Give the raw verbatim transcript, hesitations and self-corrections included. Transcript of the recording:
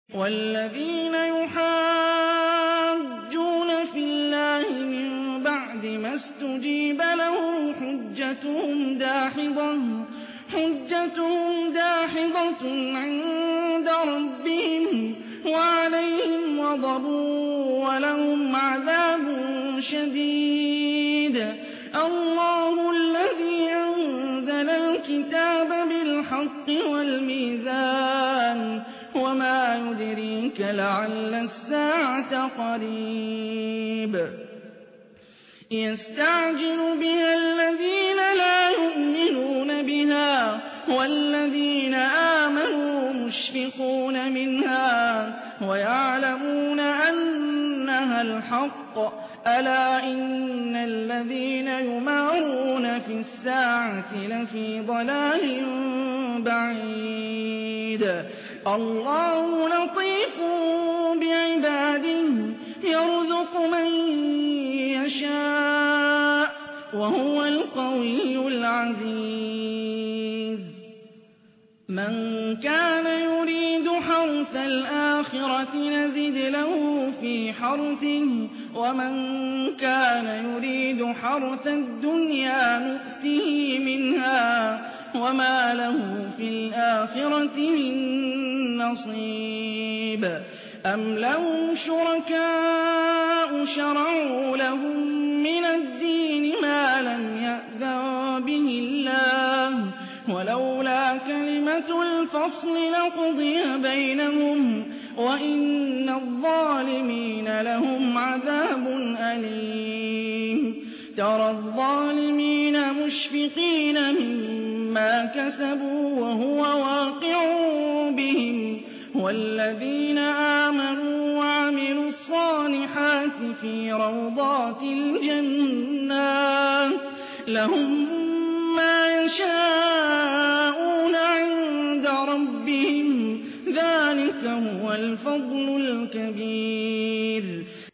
وَالَّذِينَ يُحَاجُّونَ فِي اللَّهِ مِن بَعْدِ مَا اسْتُجِيبَ لَهُ حُجَّتُهُمْ دَاحِضَةٌ حُجَّتُهُمْ دَاحِضَةٌ عِندَ رَبِّهِمْ وَعَلَيْهِمْ غَضَبٌ وَلَهُمْ عَذَابٌ شَدِيدٌ. اللَّهُ الَّذِي أَنزَلَ الْكِتَابَ بِالْحَقِّ وَالْمِيزَانَ وَمَا يُدْرِيكَ لَعَلَّ السَّاعَةَ قَرِيبٌ. يَسْتَعْجِلُ بِهَا الَّذِينَ لَا يُؤْمِنُونَ بِهَا وَالَّذِينَ آمَنُوا مُشْفِقُونَ مِنْهَا وَيَعْلَمُونَ أَنَّهَا الْحَقُّ. أَلَا إِنَّ الَّذِينَ يُمَارُونَ فِي السَّاعَةِ لَفِي ضَلَالٍ بَعِيدٍ. اللَّهُ لَطِيفٌ بِعِبَادِهِ يَرْزُقُ مَن يَشَاءُ وَهُوَ الْقَوِيُّ الْعَزِيزُ. مَن كَانَ يُرِيدُ حَرْثَ الْآخِرَةِ نَزِدْ لَهُ فِي حَرْثِهِ وَمَن كَانَ يُرِيدُ حَرْثَ الدُّنْيَا نُؤْتِهِ مِنْهَا وَمَا لَهُ في الْآخِرَةِ مِن نَّصِيبٍ. أَمْ لَهُمْ شُرَكَاءُ شَرَعُوا لَهُم مِّنَ الدِّينِ مَا لَمْ يَأْذَن بِهِ اللَّهُ ۚ وَلَوْلَا كَلِمَةُ الْفَصْلِ لَقُضِيَ بَيْنَهُمْ ۗ وَإِنَّ الظَّالِمِينَ لَهُمْ عَذَابٌ أَلِيمٌ. تَرَى الظَّالِمِينَ مُشْفِقِينَ مِمَّا كَسَبُوا وَهُوَ واقع بِهِمْ ۗ وَالَّذِينَ آمَنُوا وَعَمِلُوا الصَّالِحَاتِ فِي روضات الْجَنَّاتِ لَهُم مَّا يَشَاءُونَ عِندَ رَبِّهِمْ ۚ ذَٰلِكَ هُوَ الْفَضْلُ الْكَبِيرُ.